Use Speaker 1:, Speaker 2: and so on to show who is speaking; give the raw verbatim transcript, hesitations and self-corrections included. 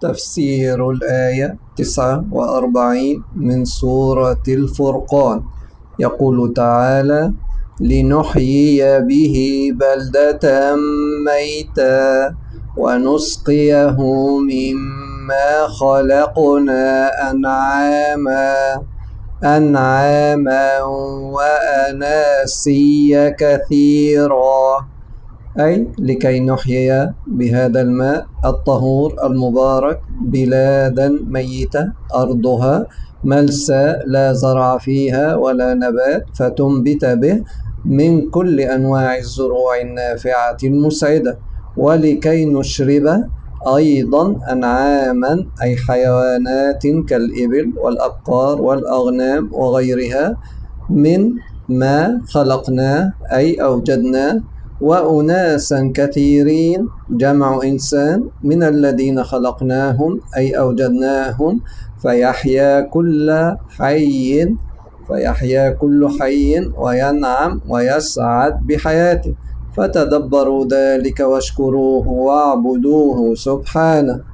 Speaker 1: تفسير الآية تسعة وأربعين من سورة الفرقان. يقول تعالى: لنحيي به بلدة ميتا ونسقيه مما خلقنا أنعاما أنعاما وأناسيا كثيرا، أي لكي نحيي بهذا الماء الطهور المبارك بلادا ميتة أرضها ملسى لا زرع فيها ولا نبات، فتنبت به من كل أنواع الزروع النافعة المسعدة، ولكي نشرب أيضا أنعاما أي حيوانات كالإبل والأبقار والأغنام وغيرها من ما خلقناه أي أوجدناه، وأناسا كثيرين جمع إنسان من الذين خلقناهم أي أوجدناهم، فيحيا كل حي فيحيا كل حي وينعم ويسعد بحياته، فتدبروا ذلك واشكروه واعبدوه سبحانه.